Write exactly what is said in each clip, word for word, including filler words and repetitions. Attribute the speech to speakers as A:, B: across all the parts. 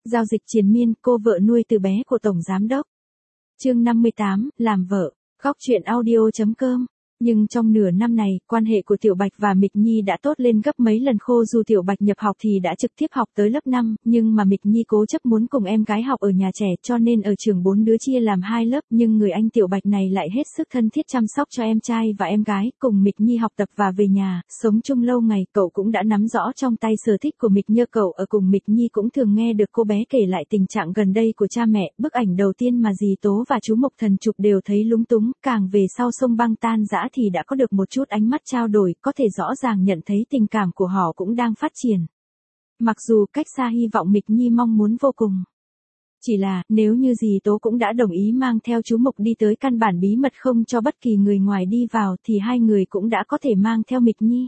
A: Giao dịch triền miên, cô vợ nuôi từ bé của Tổng Giám Đốc. Chương năm mươi tám, làm vợ. Góc truyện audio chấm com. Nhưng trong nửa năm này, quan hệ của Tiểu Bạch và Mịch Nhi đã tốt lên gấp mấy lần. Khô dù Tiểu Bạch nhập học thì đã trực tiếp học tới lớp năm, nhưng mà Mịch Nhi cố chấp muốn cùng em gái học ở nhà trẻ, cho nên ở trường bốn đứa chia làm hai lớp, nhưng người anh Tiểu Bạch này lại hết sức thân thiết chăm sóc cho em trai và em gái, cùng Mịch Nhi học tập và về nhà, sống chung lâu ngày. Cậu cũng đã nắm rõ trong tay sở thích của Mịch Nhi. Cậu ở cùng Mịch Nhi cũng thường nghe được cô bé kể lại tình trạng gần đây của cha mẹ. Bức ảnh đầu tiên mà dì Tố và chú Mộc Thần chụp đều thấy lúng túng, càng về sau sông băng tan rã thì đã có được một chút ánh mắt trao đổi, có thể rõ ràng nhận thấy tình cảm của họ cũng đang phát triển. Mặc dù cách xa hy vọng Mịch Nhi mong muốn vô cùng. Chỉ là, nếu như dì Tố cũng đã đồng ý mang theo chú Mộc đi tới căn bản bí mật không cho bất kỳ người ngoài đi vào thì hai người cũng đã có thể mang theo Mịch Nhi.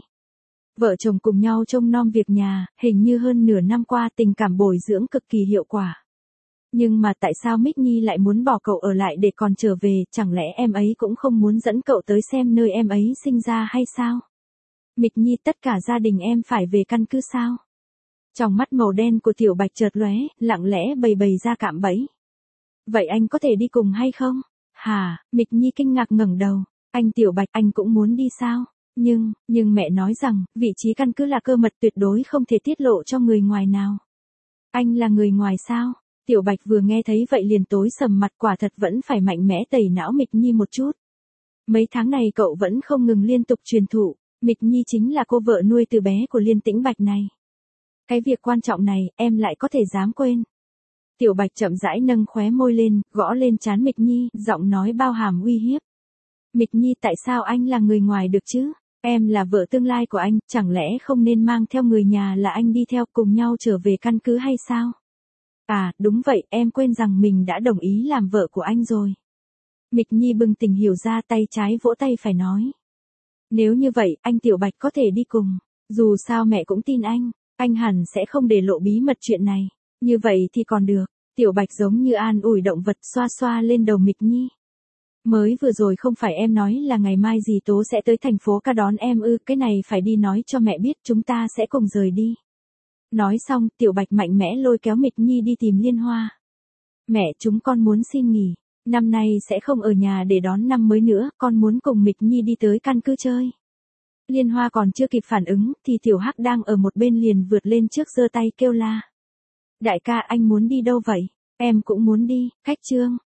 A: Vợ chồng cùng nhau trông nom việc nhà, hình như hơn nửa năm qua tình cảm bồi dưỡng cực kỳ hiệu quả. Nhưng mà tại sao Mịch Nhi lại muốn bỏ cậu ở lại để còn trở về, chẳng lẽ em ấy cũng không muốn dẫn cậu tới xem nơi em ấy sinh ra hay sao? Mịch Nhi, tất cả gia đình em phải về căn cứ sao? Trong mắt màu đen của Tiểu Bạch chợt lóe, lặng lẽ bày bày ra cạm bẫy. Vậy anh có thể đi cùng hay không? Hả? Mịch Nhi kinh ngạc ngẩng đầu. Anh Tiểu Bạch, anh cũng muốn đi sao? Nhưng, nhưng mẹ nói rằng, vị trí căn cứ là cơ mật tuyệt đối không thể tiết lộ cho người ngoài nào. Anh là người ngoài sao? Tiểu Bạch vừa nghe thấy vậy liền tối sầm mặt, quả thật vẫn phải mạnh mẽ tẩy não Mịch Nhi một chút. Mấy tháng này cậu vẫn không ngừng liên tục truyền thụ, Mịch Nhi chính là cô vợ nuôi từ bé của Liên Tĩnh Bạch này. Cái việc quan trọng này, em lại có thể dám quên. Tiểu Bạch chậm rãi nâng khóe môi lên, gõ lên trán Mịch Nhi, giọng nói bao hàm uy hiếp. Mịch Nhi, tại sao anh là người ngoài được chứ? Em là vợ tương lai của anh, chẳng lẽ không nên mang theo người nhà là anh đi theo cùng nhau trở về căn cứ hay sao? À, đúng vậy, em quên rằng mình đã đồng ý làm vợ của anh rồi. Mịch Nhi bừng tỉnh hiểu ra, tay trái vỗ tay phải nói. Nếu như vậy, anh Tiểu Bạch có thể đi cùng. Dù sao mẹ cũng tin anh, anh hẳn sẽ không để lộ bí mật chuyện này. Như vậy thì còn được. Tiểu Bạch giống như an ủi động vật, xoa xoa lên đầu Mịch Nhi. Mới vừa rồi không phải em nói là ngày mai dì Tố sẽ tới thành phố ca đón em ư? Cái này phải đi nói cho mẹ biết, chúng ta sẽ cùng rời đi. Nói xong, Tiểu Bạch mạnh mẽ lôi kéo Mịch Nhi đi tìm Liên Hoa. Mẹ, chúng con muốn xin nghỉ. Năm nay sẽ không ở nhà để đón năm mới nữa, con muốn cùng Mịch Nhi đi tới căn cứ chơi. Liên Hoa còn chưa kịp phản ứng, thì Tiểu Hắc đang ở một bên liền vượt lên trước giơ tay kêu la. Đại ca, anh muốn đi đâu vậy? Em cũng muốn đi. Khách Trương.